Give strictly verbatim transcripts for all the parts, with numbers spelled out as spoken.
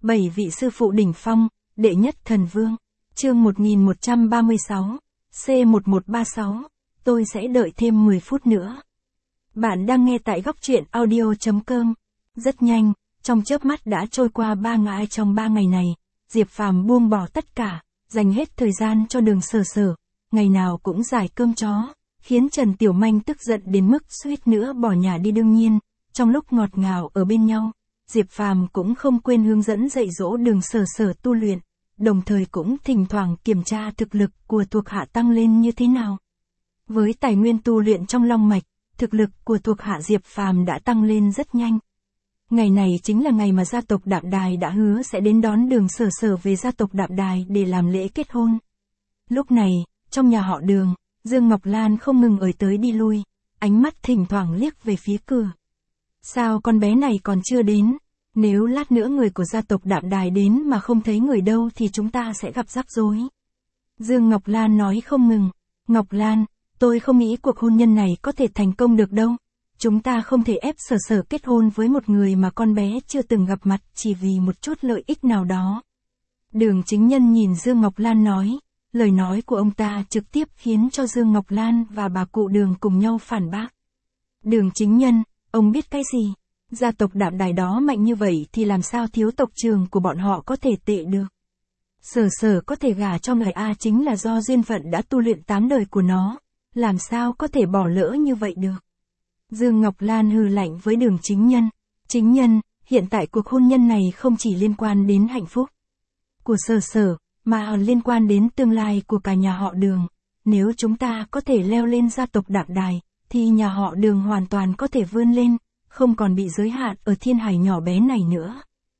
Bảy vị sư phụ đỉnh phong, đệ nhất thần vương. Chương một nghìn một trăm ba mươi sáu, C một một ba sáu, tôi sẽ đợi thêm mười phút nữa. Bạn đang nghe tại góc truyện audio.com. Rất nhanh, trong chớp mắt đã trôi qua ba ngày. Trong ba ngày này, Diệp Phàm buông bỏ tất cả, dành hết thời gian cho Đường Sở Sở, ngày nào cũng giải cơm chó, khiến Trần Tiểu Manh tức giận đến mức suýt nữa bỏ nhà đi. Đương nhiên, trong lúc ngọt ngào ở bên nhau, Diệp Phàm cũng không quên hướng dẫn dạy dỗ Đường Sở Sở tu luyện, đồng thời cũng thỉnh thoảng kiểm tra thực lực của thuộc hạ tăng lên như thế nào. Với tài nguyên tu luyện trong long mạch, thực lực của thuộc hạ Diệp Phàm đã tăng lên rất nhanh. Ngày này chính là ngày mà gia tộc Đạm Đài đã hứa sẽ đến đón Đường Sở Sở về gia tộc Đạm Đài để làm lễ kết hôn. Lúc này, trong nhà họ Đường, Dương Ngọc Lan không ngừng ởi tới đi lui, ánh mắt thỉnh thoảng liếc về phía cửa. Sao con bé này còn chưa đến? Nếu lát nữa người của gia tộc Đạm Đài đến mà không thấy người đâu thì chúng ta sẽ gặp rắc rối. Dương Ngọc Lan nói không ngừng. Ngọc Lan, tôi không nghĩ cuộc hôn nhân này có thể thành công được đâu. Chúng ta không thể ép Sở Sở kết hôn với một người mà con bé chưa từng gặp mặt chỉ vì một chút lợi ích nào đó. Đường Chính Nhân nhìn Dương Ngọc Lan nói, lời nói của ông ta trực tiếp khiến cho Dương Ngọc Lan và bà cụ Đường cùng nhau phản bác. Đường Chính Nhân, ông biết cái gì? Gia tộc Đạm Đài đó mạnh như vậy thì làm sao thiếu tộc trưởng của bọn họ có thể tệ được. Sở Sở có thể gả cho người A chính là do duyên phận đã tu luyện tám đời của nó, làm sao có thể bỏ lỡ như vậy được. Dương Ngọc Lan hừ lạnh với Đường Chính Nhân. Chính Nhân, hiện tại cuộc hôn nhân này không chỉ liên quan đến hạnh phúc của Sở Sở, mà còn liên quan đến tương lai của cả nhà họ Đường. Nếu chúng ta có thể leo lên gia tộc Đạm Đài, thì nhà họ Đường hoàn toàn có thể vươn lên, không còn bị giới hạn ở thiên hải nhỏ bé này nữa.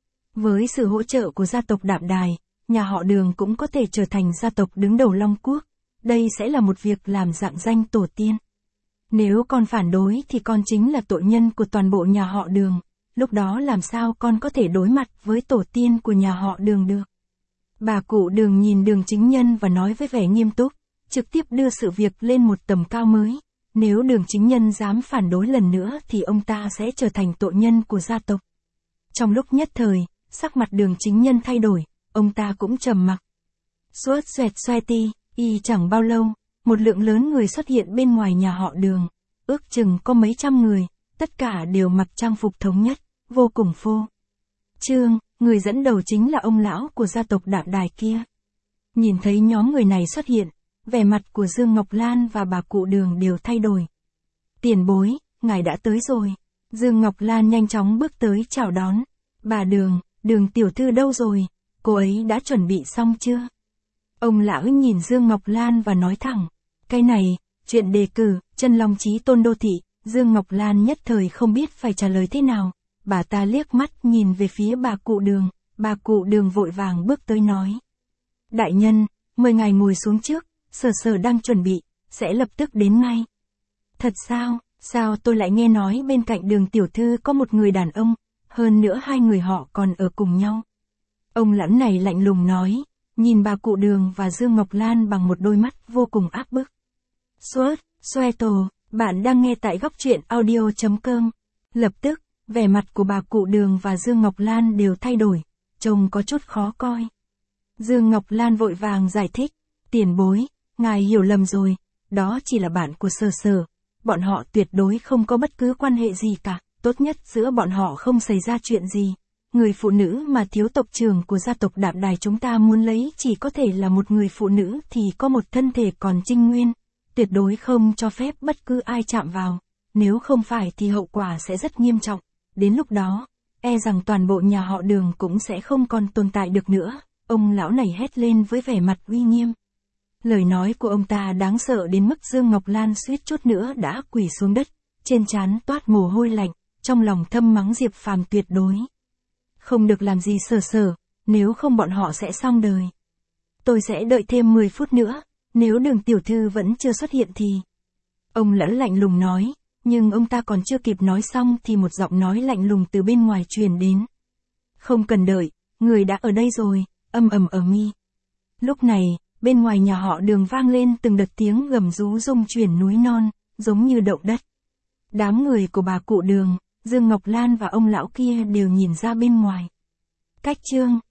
Với sự hỗ trợ của gia tộc Đạm Đài, nhà họ Đường cũng có thể trở thành gia tộc đứng đầu Long Quốc. Đây sẽ là một việc làm rạng danh tổ tiên. Nếu con phản đối thì con chính là tội nhân của toàn bộ nhà họ Đường. Lúc đó làm sao con có thể đối mặt với tổ tiên của nhà họ Đường được? Bà cụ Đường nhìn Đường Chính Nhân và nói với vẻ nghiêm túc, trực tiếp đưa sự việc lên một tầm cao mới. Nếu Đường Chính Nhân dám phản đối lần nữa thì ông ta sẽ trở thành tội nhân của gia tộc. Trong lúc nhất thời, sắc mặt Đường Chính Nhân thay đổi, ông ta cũng trầm mặc. Suốt xoẹt xoe ti, y chẳng bao lâu, một lượng lớn người xuất hiện bên ngoài nhà họ Đường, ước chừng có mấy trăm người, tất cả đều mặc trang phục thống nhất, vô cùng phô trương. Người dẫn đầu chính là ông lão của gia tộc Đạm Đài kia. Nhìn thấy nhóm người này xuất hiện, vẻ mặt của Dương Ngọc Lan và bà cụ Đường đều thay đổi. Tiền bối, ngài đã tới rồi. Dương Ngọc Lan nhanh chóng bước tới chào đón. Bà Đường, Đường tiểu thư đâu rồi? Cô ấy đã chuẩn bị xong chưa? Ông lão nhìn Dương Ngọc Lan và nói thẳng. Cái này, chuyện đề cử, chân long chí tôn đô thị. Dương Ngọc Lan nhất thời không biết phải trả lời thế nào. Bà ta liếc mắt nhìn về phía bà cụ Đường. Bà cụ Đường vội vàng bước tới nói. Đại nhân, mời ngài ngồi xuống trước. Sở Sở đang chuẩn bị, sẽ lập tức đến ngay. Thật sao? Sao tôi lại nghe nói bên cạnh Đường tiểu thư có một người đàn ông, hơn nữa hai người họ còn ở cùng nhau. Ông lão này lạnh lùng nói, nhìn bà cụ Đường và Dương Ngọc Lan bằng một đôi mắt vô cùng áp bức. Suốt, xoe tổ, bạn đang nghe tại góc truyện audio.com. Lập tức, vẻ mặt của bà cụ Đường và Dương Ngọc Lan đều thay đổi, trông có chút khó coi. Dương Ngọc Lan vội vàng giải thích, tiền bối, ngài hiểu lầm rồi, đó chỉ là bạn của Sở Sở, bọn họ tuyệt đối không có bất cứ quan hệ gì cả, tốt nhất giữa bọn họ không xảy ra chuyện gì. Người phụ nữ mà thiếu tộc trưởng của gia tộc Đạm Đài chúng ta muốn lấy chỉ có thể là một người phụ nữ thì có một thân thể còn trinh nguyên, tuyệt đối không cho phép bất cứ ai chạm vào, nếu không phải thì hậu quả sẽ rất nghiêm trọng, đến lúc đó, e rằng toàn bộ nhà họ Đường cũng sẽ không còn tồn tại được nữa. Ông lão này hét lên với vẻ mặt uy nghiêm. Lời nói của ông ta đáng sợ đến mức Dương Ngọc Lan suýt chút nữa đã quỳ xuống đất, trên trán toát mồ hôi lạnh, trong lòng thầm mắng Diệp Phàm tuyệt đối không được làm gì Sở Sở, nếu không bọn họ sẽ xong đời. Tôi sẽ đợi thêm mười phút nữa, nếu Đường tiểu thư vẫn chưa xuất hiện thì... Ông lão lạnh lùng nói, nhưng ông ta còn chưa kịp nói xong thì một giọng nói lạnh lùng từ bên ngoài truyền đến. Không cần đợi, người đã ở đây rồi, âm ầm ở mi. Lúc này, bên ngoài nhà họ Đường vang lên từng đợt tiếng gầm rú rung chuyển núi non, giống như động đất. Đám người của bà cụ Đường, Dương Ngọc Lan và ông lão kia đều nhìn ra bên ngoài. Cách chương